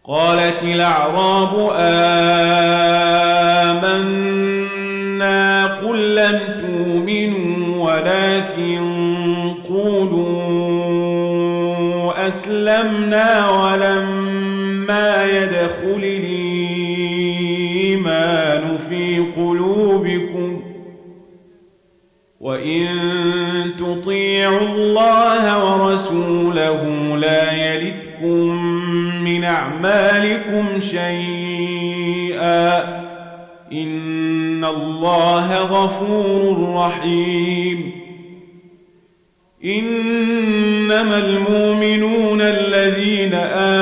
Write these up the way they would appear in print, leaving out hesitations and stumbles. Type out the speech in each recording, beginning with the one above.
قالت الأعراب آمنا قل لم تؤمنوا ولكن قولوا أسلمنا ولما يدخل الإيمان في قلوبكم وإن تطيعوا الله ورسوله لا يلتكم من أعمالكم شيئا إن الله غفور رحيم إنما المؤمنون الذين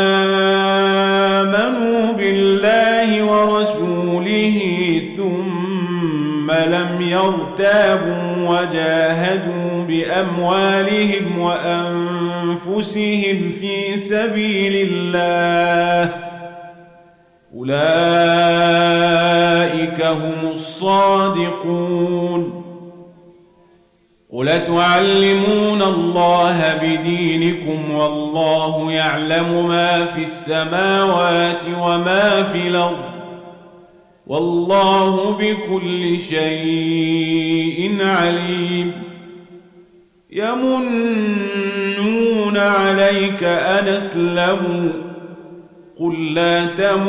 آمنوا بالله ورسوله ثم لم يرتابوا وجاهدوا بأموالهم وأنفسهم في سبيل الله أولئك هم الصادقون قل تعلمون الله بدينكم والله يعلم ما في السماوات وما في الأرض والله بكل شيء عليم يمنون عليك أن أسلموا قل لا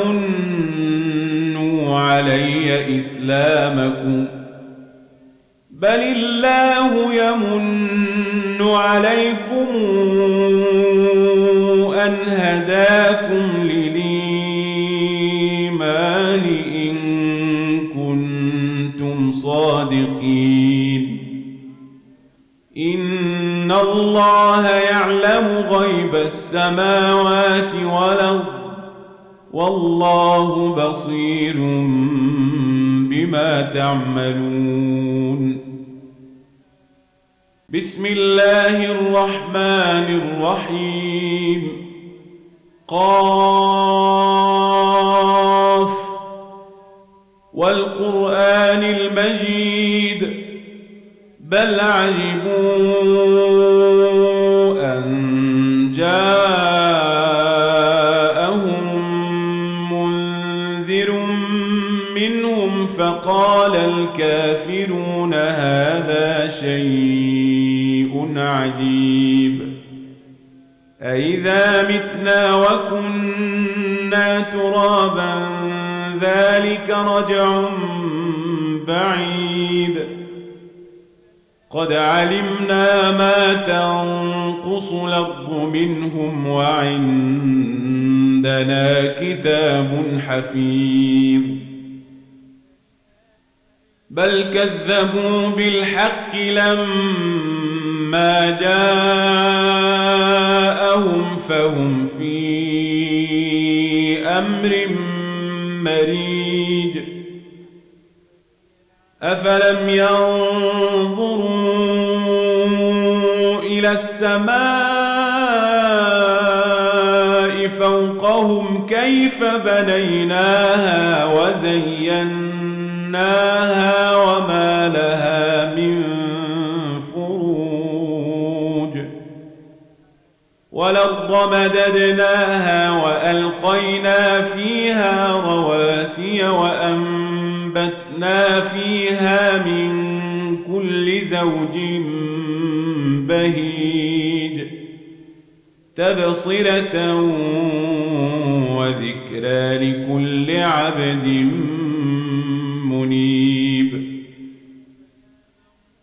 تمنوا علي إسلامكم بل الله يمن عليكم أن هداكم للإيمان إن كنتم صادقين إن الله يعلم غيب السماوات والأرض والله بصير بما تعملون بسم الله الرحمن الرحيم قاف والقرآن المجيد بل عجبوا أن جاءهم منذر منهم فقال الكافرون هذا شيء عجيب أإذا متنا وكنا ترابا ذلك رجع بعيد قد علمنا ما تنقص الأرض منهم وعندنا كتاب حفيظ بل كذبوا بالحق لما جاءهم فهم في أمر مريج أفلم ينظروا إلى السماء فوقهم كيف بنيناها وزيناها وما لها من فروج والأرض مددناها وألقينا فيها رواسي وأنبتنا فيها من كل زوج بهيج تبصرة وذكرى لكل عبد منيب